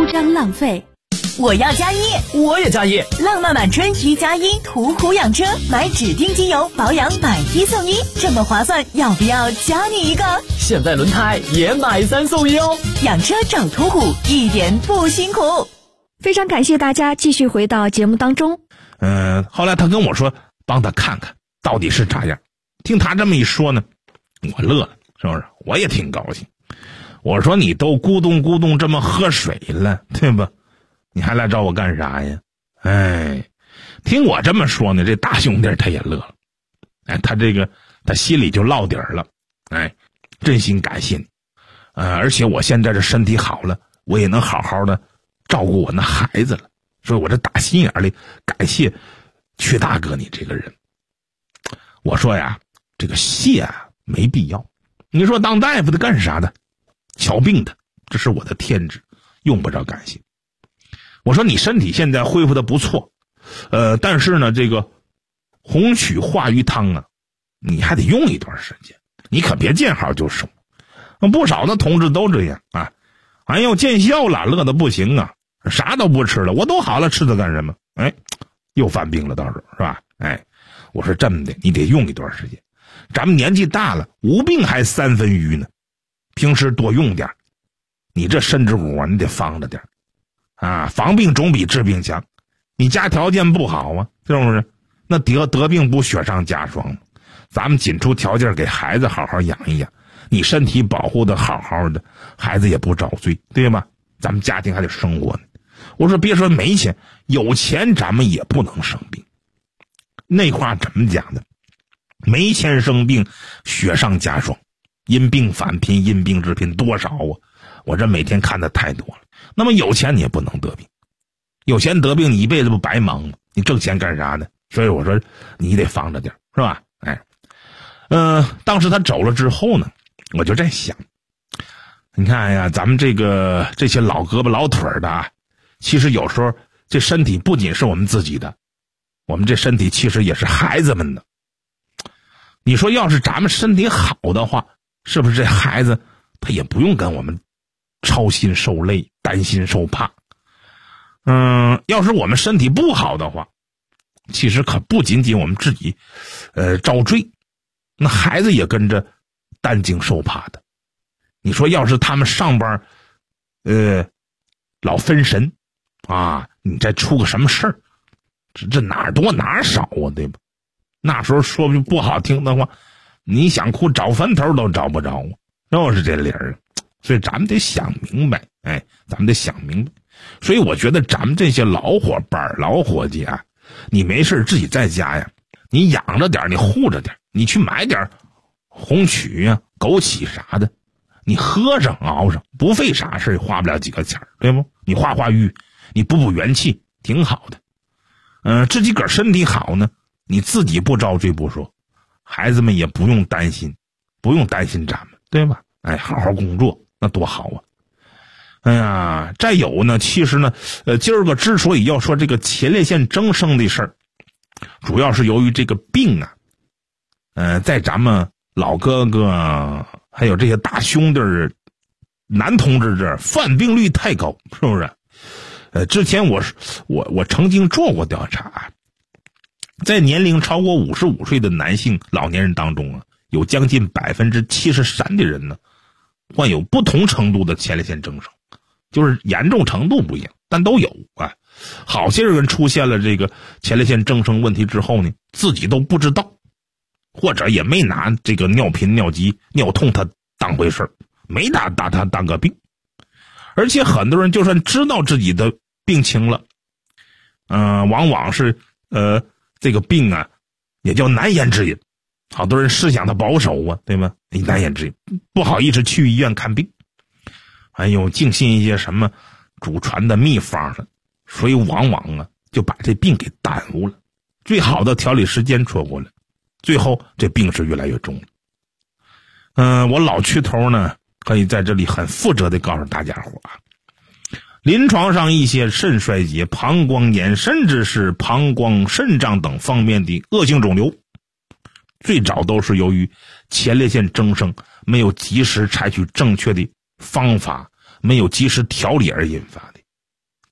张浪费。 我要加一， 我也加一。 浪漫满春1+1途虎养车，买指定机油保养买1送1，这么划算，要不要加你一个？ 现在轮胎也买3送1哦。 养车找途虎一点不辛苦。 非常感谢大家继续回到节目当中。 后来他跟我说帮他看看到底是啥样。听他这么一说呢，我乐了，是不是？我也挺高兴。我说你都咕咚咕咚这么喝水了，对吧？你还来找我干啥呀？听我这么说呢，这大兄弟他也乐了。他心里就落底了。真心感谢你。而且我现在这身体好了，我也能好好的照顾我那孩子了。所以我这打心眼里感谢曲大哥你这个人。我说呀，这个谢啊没必要。你说当大夫的干啥的？瞧病的，这是我的天职，用不着感谢。我说你身体现在恢复的不错，但是呢，这个红曲化鱼汤啊，你还得用一段时间，你可别见好就收。不少的同志都这样啊，哎呦见效了，乐得不行啊，啥都不吃了，我都好了，吃它干什么？又犯病了，到时候是吧？我说这么的，你得用一段时间。咱们年纪大了，无病还三分余呢，平时多用点。你这身子骨啊，你得防着点啊，防病总比治病强。你家条件不好啊，是不是？那得病不雪上加霜吗？咱们紧出条件给孩子好好养一养，你身体保护的好好的，孩子也不遭罪，对吧？咱们家庭还得生活呢。我说别说没钱，有钱咱们也不能生病。那话怎么讲的？没钱生病，雪上加霜，因病返贫，因病致贫，多少啊！我这每天看的太多了。那么有钱你也不能得病，有钱得病你一辈子不白忙吗？你挣钱干啥呢？所以我说你得防着点，是吧？当时他走了之后呢，我就在想，你看呀，咱们这些老胳膊老腿的啊，其实有时候这身体不仅是我们自己的，我们这身体其实也是孩子们的。你说要是咱们身体好的话，是不是这孩子他也不用跟我们操心受累，担心受怕？要是我们身体不好的话，其实可不仅仅我们自己遭罪，那孩子也跟着担惊受怕的。你说要是他们上班老分神啊，你再出个什么事儿，这哪儿多哪儿少啊，对吧？那时候说句不好听的话，你想哭找坟头都找不着，就是这理儿。所以咱们得想明白，咱们得想明白。所以我觉得咱们这些老伙伴老伙计啊，你没事自己在家呀，你养着点，你护着点，你去买点红曲啊、枸杞啥的，你喝上熬上，不费啥事，花不了几个钱，对不？你化瘀，你补元气，挺好的。自己个儿身体好呢，你自己不遭罪不说，孩子们也不用担心咱们，对吧？好好工作，那多好啊！再有呢，其实呢，今儿个之所以要说这个前列腺增生的事儿，主要是由于这个病啊，在咱们老哥哥还有这些大兄弟男同志这儿犯病率太高，是不是？之前我曾经做过调查，在年龄超过55岁的男性老年人当中啊，有将近73%的人呢，患有不同程度的前列腺增生，就是严重程度不一样，但都有啊。好些人出现了这个前列腺增生问题之后呢，自己都不知道，或者也没拿这个尿频、尿急、尿痛它当回事，没拿它当个病。而且很多人就算知道自己的病情了，往往是这个病啊，也叫难言之隐。好多人思想他保守啊，对吗？难言之隐，不好意思去医院看病，净信一些什么祖传的秘方了，所以往往啊就把这病给耽误了，最好的调理时间错过了，最后这病是越来越重了。我老区头呢，可以在这里很负责的告诉大家伙啊，临床上一些肾衰竭、膀胱炎，甚至是膀胱、肾脏等方面的恶性肿瘤，最早都是由于前列腺增生没有及时采取正确的方法，没有及时调理而引发的。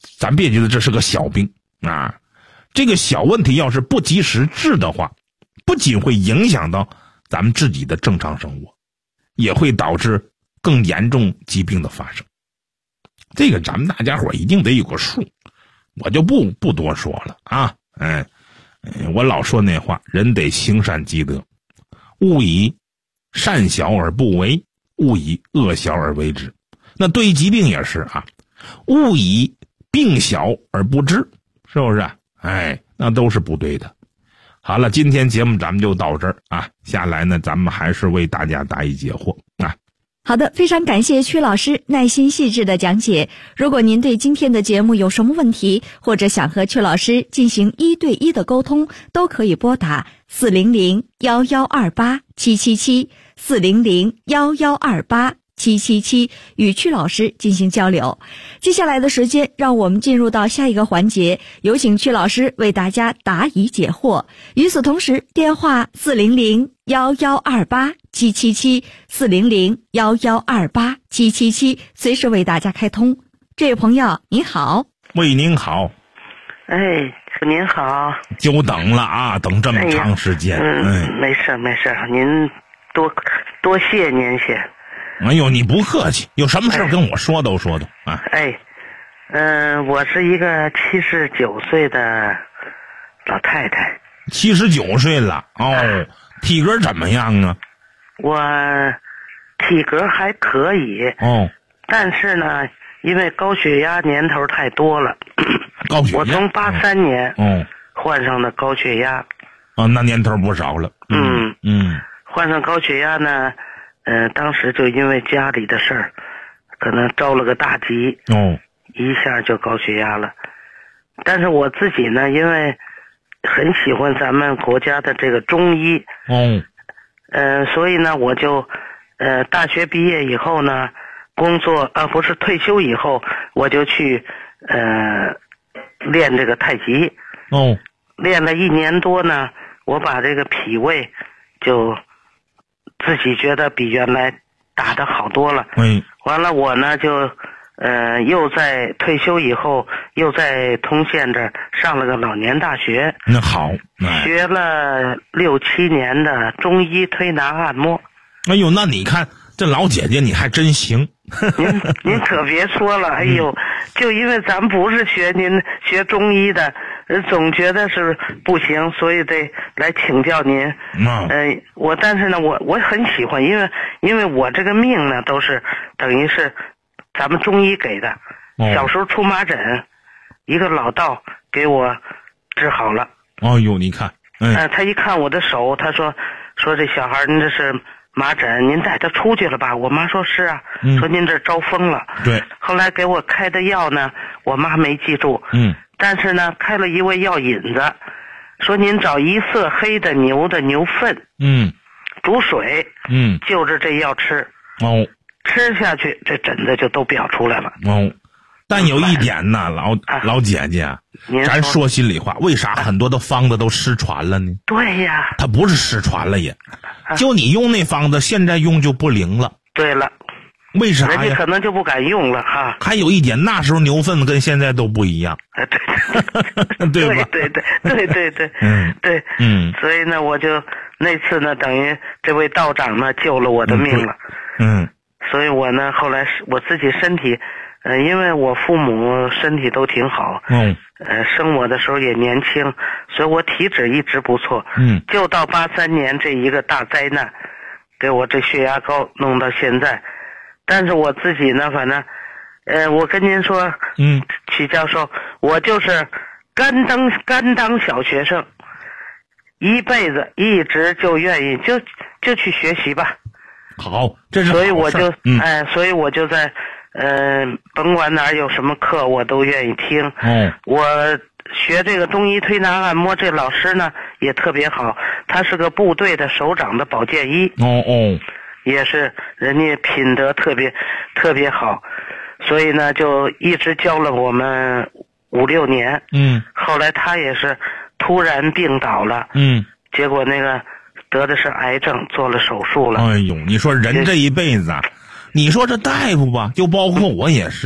咱别觉得这是个小病啊，这个小问题要是不及时治的话，不仅会影响到咱们自己的正常生活，也会导致更严重疾病的发生。这个咱们大家伙一定得有个数，我就不多说了啊。我老说那话，人得行善积德，勿以善小而不为，勿以恶小而为之。那对于疾病也是啊，勿以病小而不治，是不是？那都是不对的。好了，今天节目咱们就到这儿啊，下来呢咱们还是为大家答疑解惑啊。 好的，非常感谢曲老师耐心细致的讲解。如果您对今天的节目有什么问题，或者想和曲老师进行1对1的沟通，都可以拨打400-1128-777 400-1128-777与曲老师进行交流。接下来的时间，让我们进入到下一个环节，有请曲老师为大家答疑解惑。与此同时，电话400-1128-777 400-1128-777随时为大家开通。这位朋友您好。 喂，您好。 您好。 久等了啊，等这么长时间。 没事，您多谢您些。 哎呦，你不客气，有什么事跟我说都啊。 我是一个79岁的老太太。 79岁了哦，体格怎么样啊？ 我体格还可以哦， 但是呢，因为高血压年头太多了。 高血压， 我从83年患上的高血压。 那年头不少了。 患上高血压呢，当时就因为家里的事儿，可能着了个大急，一下就高血压了。但是我自己呢，因为很喜欢咱们国家的这个中医，所以呢，我就大学毕业以后呢，退休以后，我就去练这个太极。练了1年多呢，我把这个脾胃就自己觉得比原来打得好多了。完了我呢就又在退休以后又在通县这儿上了个老年大学。 那好， 学了6、7年的中医推拿按摩。 哎呦，那你看这老姐姐你还真行。 您可别说了，哎呦，就因为咱不是您学中医的，总觉得是不行，所以得来请教您。但是呢，我很喜欢，因为我这个命呢都是等于是咱们中医给的。小时候出麻疹，一个老道给我治好了。 哎呦，你看， 他一看我的手，他说这小孩您这是麻疹，您带他出去了吧？我妈说是啊，说您这招风了。 对。 后来给我开的药呢，我妈没记住。但是呢，开了一味药引子，说您找1色黑的牛的牛粪，煮水，就着这药吃。吃下去这疹子就都表出来了。 但有一点呢，老姐姐，咱说心里话，为啥很多的方子都失传了呢？ 对呀， 它不是失传了也，就你用那方子，现在用就不灵了。 对了， 为啥呀？ 人家可能就不敢用了哈。 还有一点，那时候牛粪跟现在都不一样。对吧？ 对。对。所以呢，我就那次呢，等于这位道长呢救了我的命了。所以我呢后来我自己身体。因为我父母身体都挺好，生我的时候也年轻，所以我体质一直不错。就到83年这一个大灾难，给我这血压高弄到现在。但是我自己呢，反正，我跟您说，曲教授，我就是甘当小学生，一辈子一直就愿意就去学习吧。 好，这是好事。 所以我就所以我就在。甭管哪儿有什么课我都愿意听。我学这个中医推拿按摩，这老师呢也特别好，他是个部队的首长的保健医。也是人家品德特别好，所以呢就一直教了我们5、6年。后来他也是突然病倒了。结果那个得的是癌症，做了手术了。 哎呦，你说人这一辈子啊，你说这大夫吧，就包括我也是，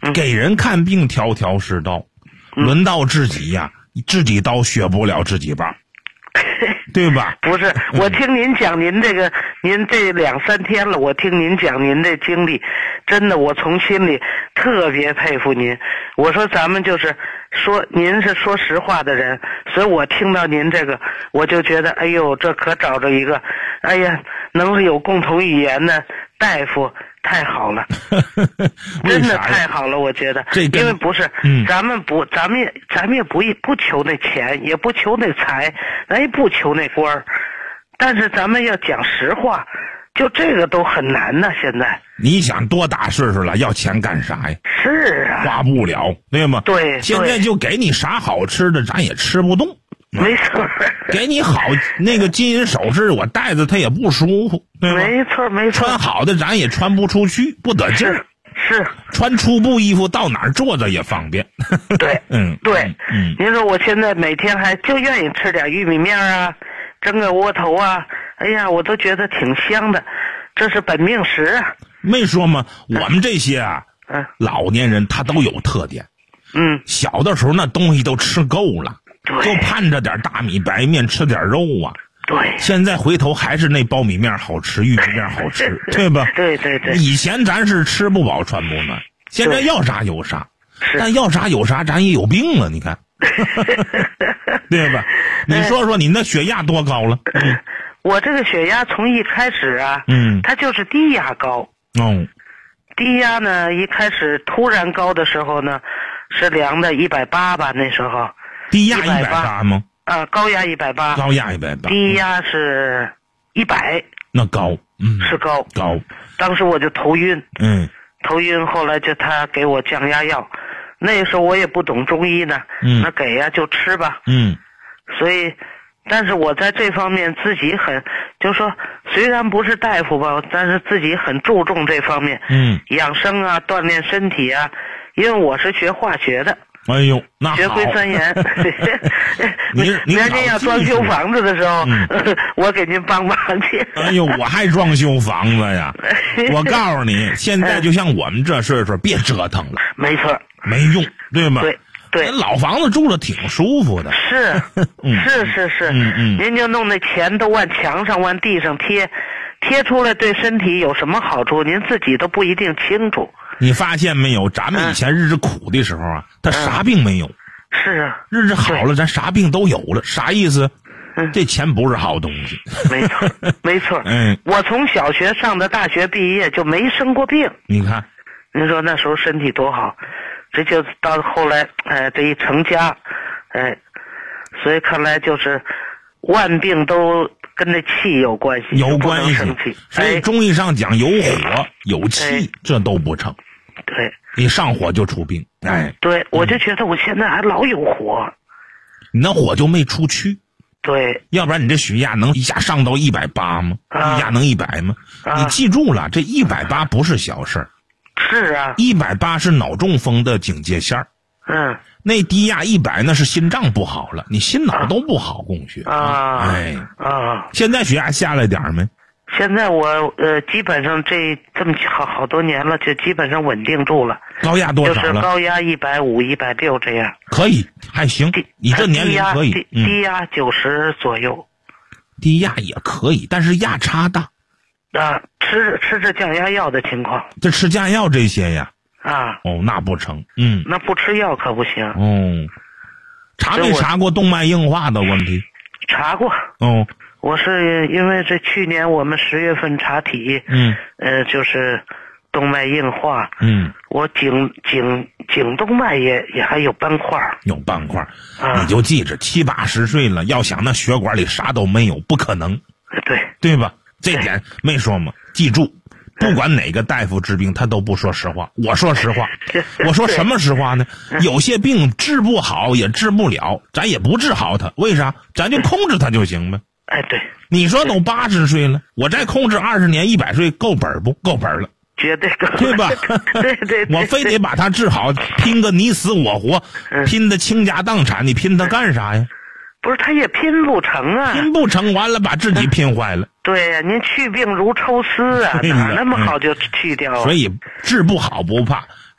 给人看病条条是道，轮到自己呀，自己刀削不了自己棒。对吧？ 不是，我听您讲您这个，您这2-3天了，我听您讲您这经历，真的，我从心里特别佩服您。我说咱们就是说，您是说实话的人，所以我听到您这个，我就觉得，哎呦，这可找着一个，哎呀，能有共同语言的大夫。太好了，真的太好了，我觉得，因为不是，咱们也不求那钱，也不求那财，咱也不求那官儿，但是咱们要讲实话，就这个都很难呢。现在你想多大岁数了，要钱干啥呀？ 是啊， 花不了，对吗？ 对， 现在就给你啥好吃的，咱也吃不动。 没错， 给你好那个金银首饰，我戴着它也不舒服，对吧？ 没错，没错。 穿好的咱也穿不出去，不得劲儿。 是穿粗布衣服到哪儿坐着也方便。 对，对，您说我现在每天还就愿意吃点玉米面啊，蒸个窝头啊，哎呀，我都觉得挺香的，这是本命食啊。 没说吗？我们这些啊，老年人他都有特点。小的时候那东西都吃够了。就盼着点大米白面，吃点肉啊。 对， 现在回头还是那苞米面好吃，玉米面好吃，对吧？ 对对对。 以前咱是吃不饱穿不暖，现在要啥有啥，但要啥有啥，咱也有病了，你看，对吧？你说说你那血压多高了？ 我这个血压从一开始啊，它就是低压高。低压呢，一开始突然高的时候呢，是量的180吧，那时候。 低压180吗？ 高压180。 高压180。 低压是100。 那高， 是高。当时我就头晕。头晕，后来就他给我降压药，那时候我也不懂中医呢。那给呀就吃吧。所以，但是我在这方面自己很，就说虽然不是大夫吧，但是自己很注重这方面。养生啊，锻炼身体啊，因为我是学化学的。 哎呦，那好。 学会酸盐。您要装修房子的时候，我给您帮忙去。 哎呦，我还装修房子呀！我告诉你，现在就像我们这岁数，别折腾了。 没错。 没用，对吗？ 对。 老房子住着挺舒服的。 是。您就弄那钱都往墙上、往地上贴出来，对身体有什么好处，您自己都不一定清楚。 你发现没有？咱们以前日子苦的时候啊，他啥病没有。 是啊。 日子好了，咱啥病都有了，啥意思？这钱不是好东西。 没错，没错。我从小学上到大学毕业就没生过病。 你看， 您说那时候身体多好，这就到后来，这一成家，所以看来就是万病都跟这气有关系。 有关系。所以中医上讲，有火有气，这都不成。 对， 你上火就出病。 对，我就觉得我现在还老有火， 你那火就没出去。 对， 要不然你这血压能一下上到180吗？一下能100吗？你记住了，这180不是小事儿。 是啊 ，180是脑中风的警戒线儿。那低压100那是心脏不好了，你心脑都不好供血。现在血压下来点没？ 现在我基本上这么好多年了，就基本上稳定住了。 高压多少了？ 就是高压150、160这样。 可以，还行。你这年龄可以。 低压90左右。 低压也可以，但是压差大。 吃着降压药的情况。 这吃降压药这些呀。那不成。 那不吃药可不行。 查没查过动脉硬化的问题？ 查过。我是因为这去年我们10月份查体，就是动脉硬化，我颈动脉也还有斑块，你就记着，70、80岁了，要想那血管里啥都没有，不可能，对吧？这点没说嘛，记住，不管哪个大夫治病，他都不说实话。我说实话，我说什么实话呢？有些病治不好也治不了，咱也不治好它，为啥？咱就控制它就行呗。 对， 你说都80岁了，我再控制20年，100岁够本不？够本了， 绝对够， 对吧？ 对， 我非得把它治好，拼个你死我活，拼的倾家荡产，你拼它干啥呀？ 不是，他也拼不成啊！ 拼不成，完了把自己拼坏了。 对呀，您去病如抽丝啊，哪那么好就去掉？ 所以治不好不怕，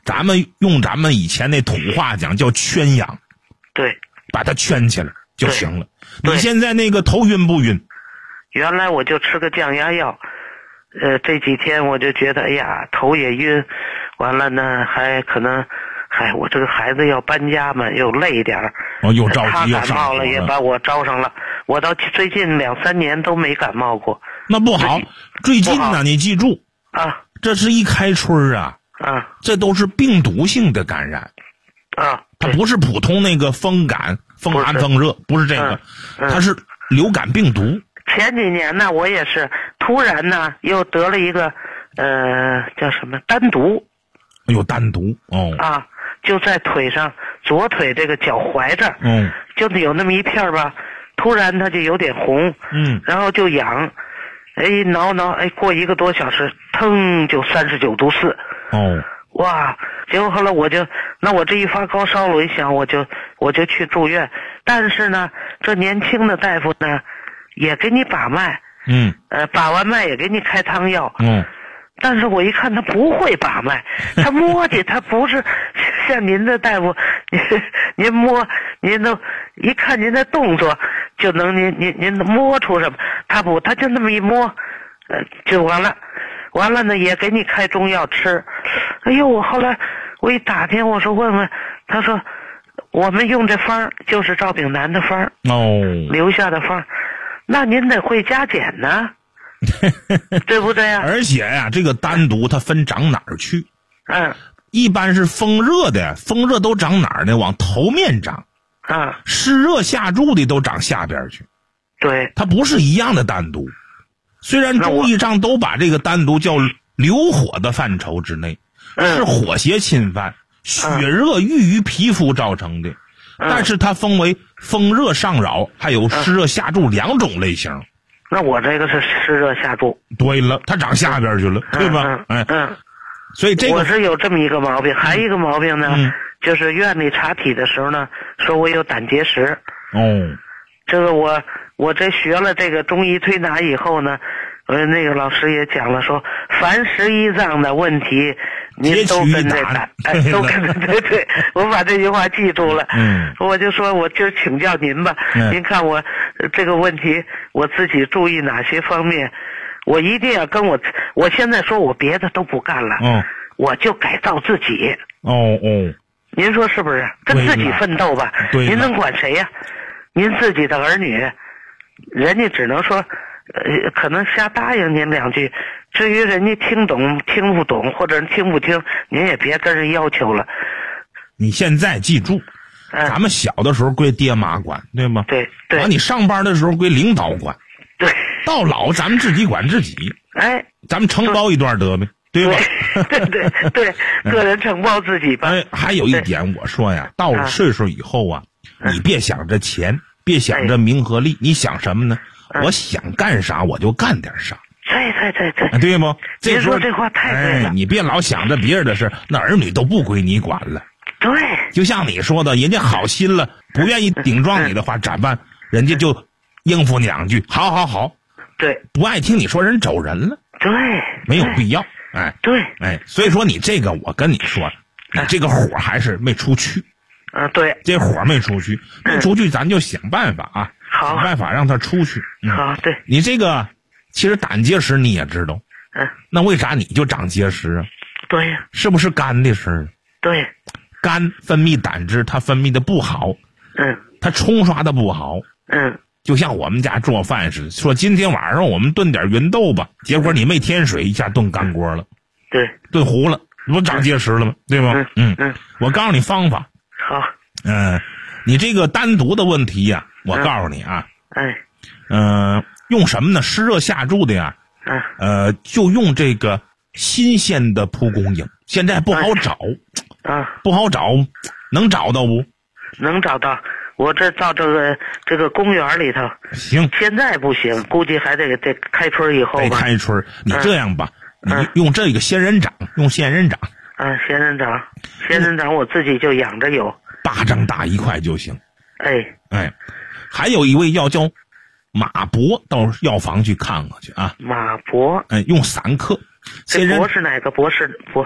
咱们用咱们以前那土话讲叫圈养， 对， 把它圈起来就行了。你现在那个头晕不晕？ 原来我就吃个降压药，这几天我就觉得哎呀头也晕，完了呢还可能，我这个孩子要搬家嘛，又累点儿， 又着急， 他感冒了也把我招上了，我到最近2-3年都没感冒过。 那不好，最近呢，你记住啊， 这是一开春啊，这都是病毒性的感染啊， 它不是普通那个风感、风寒、风热，不是这个，它是流感病毒。 前几年呢，我也是突然呢又得了一个叫什么丹毒。 有丹毒哦啊，就在腿上，左腿这个脚踝这儿，就有那么一片吧，突然它就有点红，然后就痒，挠，过1个多小时，腾就39度4，哇！结果后来我这一发高烧了，我一想我就去住院，但是呢，这年轻的大夫呢，也给你把脉，把完脉也给你开汤药，但是我一看他不会把脉，他摸的他不是像您的大夫，您摸您都一看您的动作就能您摸出什么，他不，他就那么一摸，就完了呢也给你开中药吃。哎呦，我后来我一打听，我说问问，他说我们用这方就是赵炳南的方留下的方，那您得会加减呢。对不对呀？ 而且呀，这个丹毒它分长哪儿去？一般是风热的，风热都长哪儿呢？往头面长。湿热下注的都长下边去。 对， 它不是一样的丹毒。虽然中医上都把这个丹毒叫流火的范畴之内，是火邪侵犯、血热郁于皮肤造成的，但是它分为风热上扰还有湿热下注2种类型。 那我这个是湿热下注。 对了，它长下边去了，对吧？所以这个我是有这么一个毛病，还一个毛病呢，就是院里查体的时候呢，说我有胆结石。这个我这学了这个中医推拿以后呢，那个老师也讲了，说凡11脏的问题，您都跟这胆，都跟着对，我把这句话记住了。我就说我今儿请教您吧，您看我这个问题我自己注意哪些方面，我一定要跟我现在说我别的都不干了，我就改造自己。您说是不是？跟自己奋斗吧。您能管谁呀？您自己的儿女，人家只能说可能瞎答应您2句，至于人家听懂听不懂或者听不听，您也别跟人要求了。 你现在记住，咱们小的时候归爹妈管，对吗？ 对。 完你上班的时候归领导管。 对。 到老咱们自己管自己。咱们承包一段得呗，对吧？ 对，个人承包自己吧。 还有一点我说呀，到了岁数以后啊，你别想着钱，别想着名和利，你想什么呢？我想干啥我就干点啥。对不？ 您说这话太对了。 你别老想着别人的事，那儿女都不归你管了。 对。 就像你说的，人家好心了，不愿意顶撞你的话，咋办？人家就应付2句，好。 对。 不爱听你说，人走人了。 对。 没有必要。 对。 所以说你这个，我跟你说，你这个火还是没出去。 对。 这火没出去，咱就想办法啊。 好。 想办法让它出去。 好，对。 你这个其实胆结石你也知道。那为啥你就长结石啊？ 对呀。 是不是肝的事儿？ 对。 肝分泌胆汁，它分泌的不好。它冲刷的不好。就像我们家做饭似的，说今天晚上我们炖点芸豆吧，结果你没添水，一下炖干锅了。 对。 炖糊了，不长结石了吗？对吧？我告诉你方法。 好。 你这个丹毒的问题呀，我告诉你啊。用什么呢？湿热下注的呀。就用这个新鲜的蒲公英，现在不好找。不好找，能找到不？ 能找到。我这到这个公园里头。 行。 现在不行，估计还得开春以后吧。 得开春。你这样吧，你用这个仙人掌，仙人掌。仙人掌我自己就养着有。 巴掌大1块就行。还有一味药叫马柏，到药房去看看去啊。 马柏。 用3克。 这柏是哪个柏？是柏。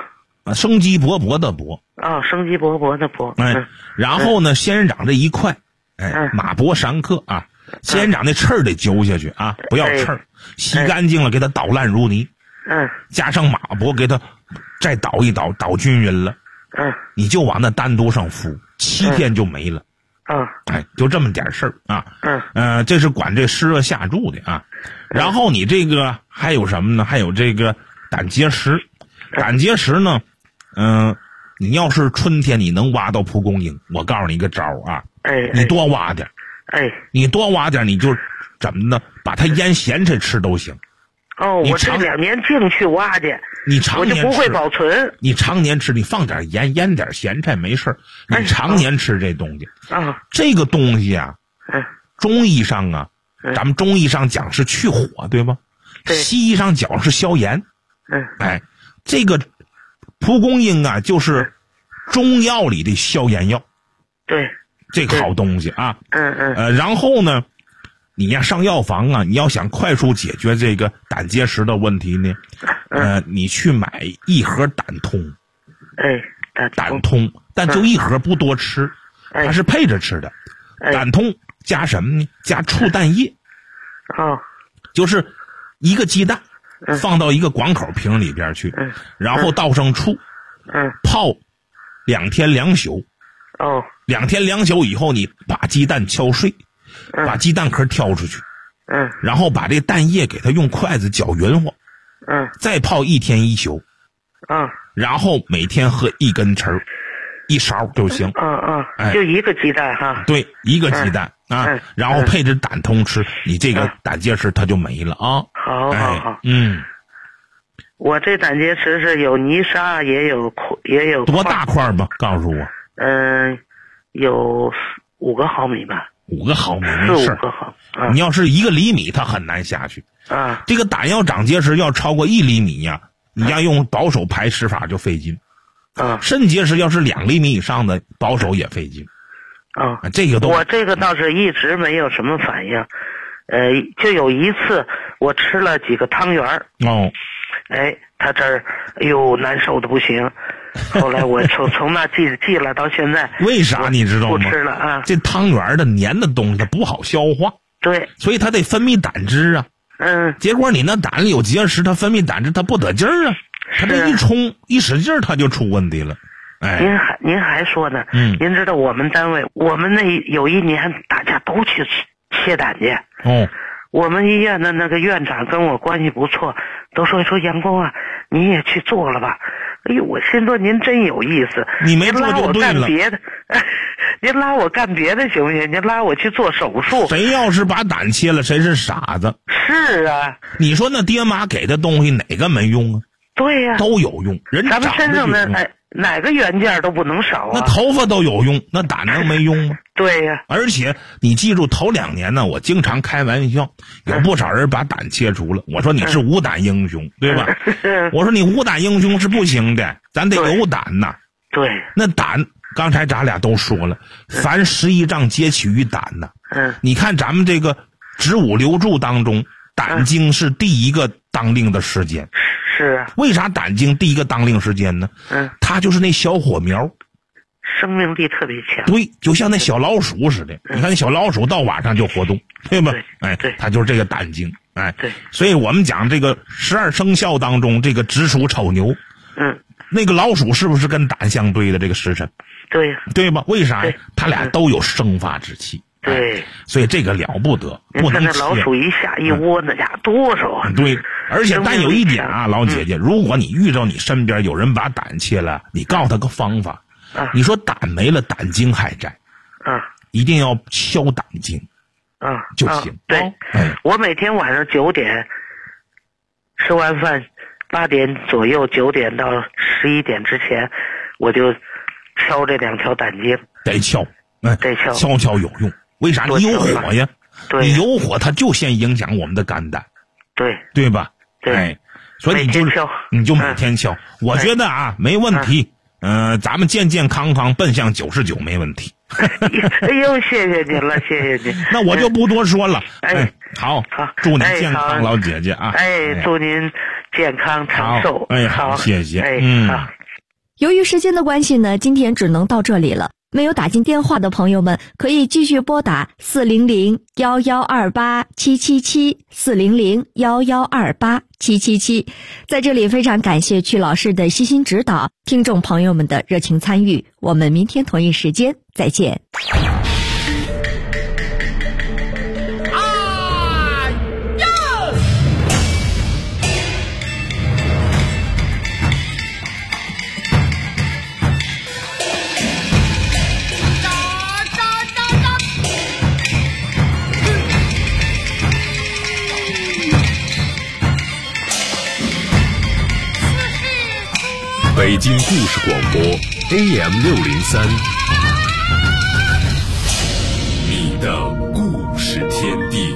生机勃勃的勃。 生机勃勃的勃。 然后呢，仙人掌这一块，马勃3克啊。仙人掌那刺儿得揪下去啊，不要刺儿，洗干净了给它捣烂如泥。加上马勃给它再捣一捣，捣均匀了。你就往那单独上敷，7天就没了。就这么点事儿啊。这是管这湿热下注的啊。然后你这个还有什么呢？还有这个胆结石。胆结石呢，你要是春天你能挖到蒲公英，我告诉你一个招啊。你多挖点。你多挖点，你就怎么呢？把它腌咸菜吃都行。 我这2年净去挖去， 你常年吃我就不会保存。 你常年吃，你放点盐，腌点咸菜没事你常年吃这东西。这个东西啊，中医上啊，咱们中医上讲是去火，对吗？西医上讲是消炎。这个蒲公英啊，就是中药里的消炎药。 对。 这个好东西啊。然后呢，你呀上药房啊，你要想快速解决这个胆结石的问题呢，你去买1盒胆通。胆通，但就1盒不多吃，它是配着吃的。胆通加什么呢？加醋蛋液。就是1个鸡蛋放到1个广口瓶里边去，然后倒上醋，泡2天2宿。2天2宿以后，你把鸡蛋敲碎，把鸡蛋壳挑出去，然后把这蛋液给它用筷子搅匀乎，再泡1天1宿，然后每天喝1根匙，1勺就行。 就1个鸡蛋哈。 对，1个鸡蛋啊，然后配着胆通吃，你这个胆结石它就没了啊。 好。我这胆结石是有泥沙，也有多大块吧？告诉我。 有5个毫米吧。 5个毫米没事。 4、5个毫米。 你要是1个厘米，它很难下去。这个胆要长结石要超过1厘米呀，你要用保守排石法就费劲。肾结石要是2厘米以上的，保守也费劲。这个我这个倒是一直没有什么反应。就有一次我吃了几个汤圆。他这儿难受的不行。后来我从那记了到现在。 为啥你知道吗？ 不吃了啊。 这汤圆的黏的东西它不好消化。 对。所以它得分泌胆汁啊。结果你那胆里有结石，它分泌胆汁它不得劲儿啊。它这一冲一使劲它就出问题了。 您还说呢？您知道我们单位，我们那有一年大家都去切胆去。我们医院的那个院长跟我关系不错，都说杨工啊，你也去做了吧。我心说您真有意思， 你没做就对了。 您拉我干别的，您拉我干别的行不行？您拉我去做手术。 谁要是把胆切了，谁是傻子？ 是啊。 你说那爹妈给的东西哪个没用啊？ 对呀。 都有用。人咱们身上的哪个元件都不能少啊。 那头发都有用，那胆能没用吗？ 对呀。 而且你记住，头2年呢，我经常开玩笑，有不少人把胆切除了。我说你是无胆英雄，对吧？我说你无胆英雄是不行的，咱得有胆呐。 对。 那胆，刚才咱俩都说了，凡11脏皆起于胆呐。你看咱们这个子午流注当中，胆经是第1个当令的时间。 是啊。 为啥胆经第1个当令时间呢？它就是那小火苗， 生命力特别强。 对，就像那小老鼠似的。你看那小老鼠到晚上就活动，对吧？ 对， 它就是这个胆经。 对。 所以我们讲这个12生肖当中，这个子鼠丑牛，那个老鼠是不是跟胆相对的这个时辰？ 对呀。 对吧？为啥呀？它俩都有生发之气。 对。 所以这个了不得，不能切。 那老鼠一下一窝，那家多少啊？ 对。而且但有一点啊，老姐姐，如果你遇到你身边有人把胆切了，你告诉他个方法。你说胆没了，胆经还在。一定要消胆经。就行。 对。我每天晚上9点吃完饭，8点左右，9点到11点之前，我就敲这2条胆经。 得敲。 得敲。 敲有用。为啥？你有火呀。 对。 你有火，它就先影响我们的肝胆。对吧？ 对。 所以你就每天敲。我觉得啊，没问题。咱们健健康康奔向99没问题。 哎呦，谢谢您了，谢谢您。 那我就不多说了。好，祝您健康， 好老姐姐啊。 祝您健康长寿。 好，谢谢。 好。 由于时间的关系呢，今天只能到这里了。没有打进电话的朋友们，可以继续拨打400-1128-777，400-1128-777。在这里非常感谢曲老师的悉心指导，听众朋友们的热情参与。我们明天同一时间再见。 北京故事广播 AM603， 你的故事天地。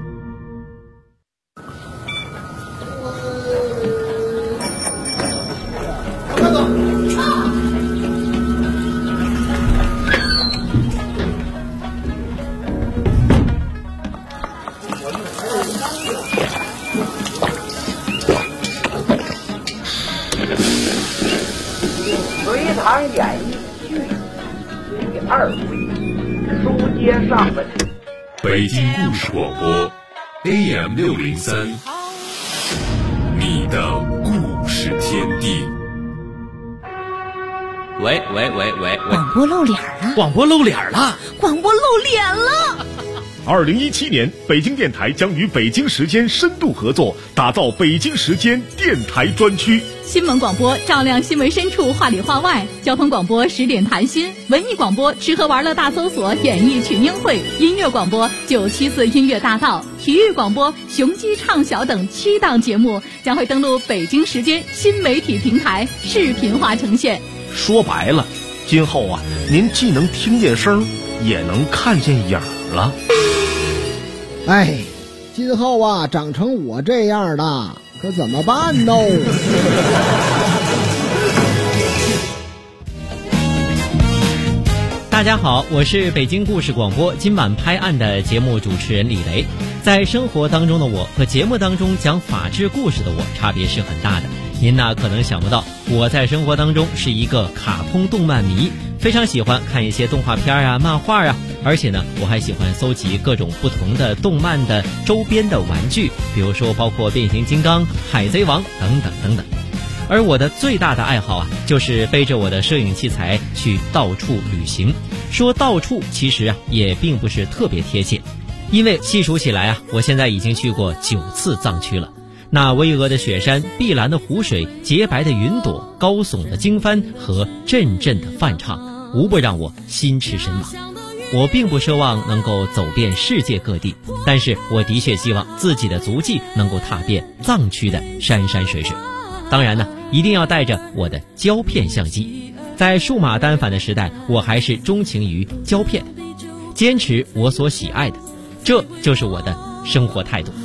快走！ 隋唐演义续第2回，书接上文。 北京故事广播 AM603， 你的故事天地。 喂， 广播露脸了！ 广播露脸了！ 广播露脸了 ！2017年，北京电台将与北京时间深度合作，打造北京时间电台专区。 新闻广播照亮新闻深处，话里话外；交通广播10点谈心；文艺广播吃喝玩乐大搜索，演艺群英会；音乐广播974音乐大道；体育广播雄鸡畅晓等7档节目将会登陆北京时间新媒体平台，视频化呈现。 说白了，今后啊，您既能听见声，也能看见影了。 哎，今后啊，长成我这样的，可怎么办呢？ 大家好，我是北京故事广播今晚拍案的节目主持人李雷。在生活当中的我和节目当中讲法治故事的我差别是很大的。您呢可能想不到，我在生活当中是一个卡通动漫迷，非常喜欢看一些动画片啊、漫画啊，而且呢我还喜欢搜集各种不同的动漫的周边的玩具，比如说包括变形金刚、海贼王等等等等。而我的最大的爱好啊，就是背着我的摄影器材去到处旅行。说到处其实啊也并不是特别贴切，因为细数起来啊，我现在已经去过9次藏区了。那巍峨的雪山、碧蓝的湖水、洁白的云朵、高耸的经幡和阵阵的梵唱，无不让我心驰神往。我并不奢望能够走遍世界各地，但是我的确希望自己的足迹能够踏遍藏区的山山水水。当然呢，一定要带着我的胶片相机。在数码单反的时代，我还是钟情于胶片，坚持我所喜爱的，这就是我的生活态度。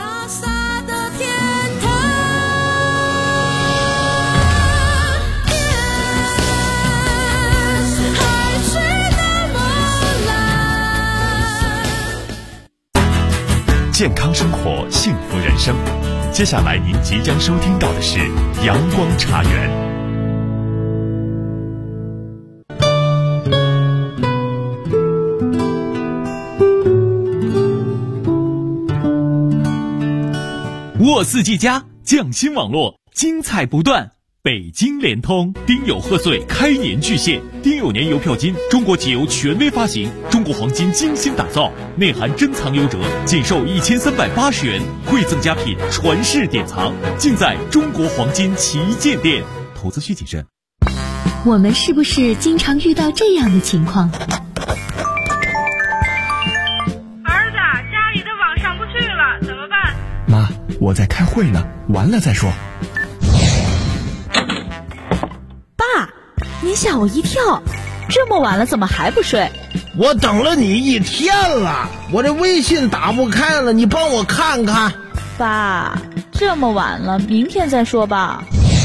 健康生活，幸福人生。接下来您即将收听到的是阳光茶园。 沃四 G 加匠心网络，精彩不断。北京联通丁酉贺岁开年巨献，丁酉年邮票金中国集邮权威发行，中国黄金精心打造，内含珍藏优折，仅售1380元，馈赠佳品传世典藏，尽在中国黄金旗舰店。投资需谨慎。 我们是不是经常遇到这样的情况？ 儿子，家里的网上不去了，怎么办？ 妈，我在开会呢，完了再说。 你吓我一跳，这么晚了怎么还不睡？ 我等了你1天了，我这微信打不开了，你帮我看看。 爸，这么晚了，明天再说吧。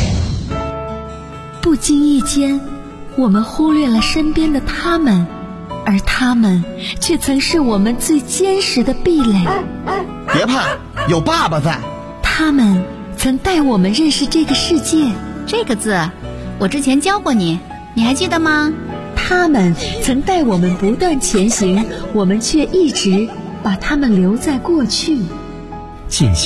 不经意间，我们忽略了身边的他们，而他们却曾是我们最坚实的壁垒。 别怕，有爸爸在。 他们曾带我们认识这个世界。 这个字我之前教过你，你还记得吗？ 他们曾带我们不断前行，我们却一直把他们留在过去。 静心。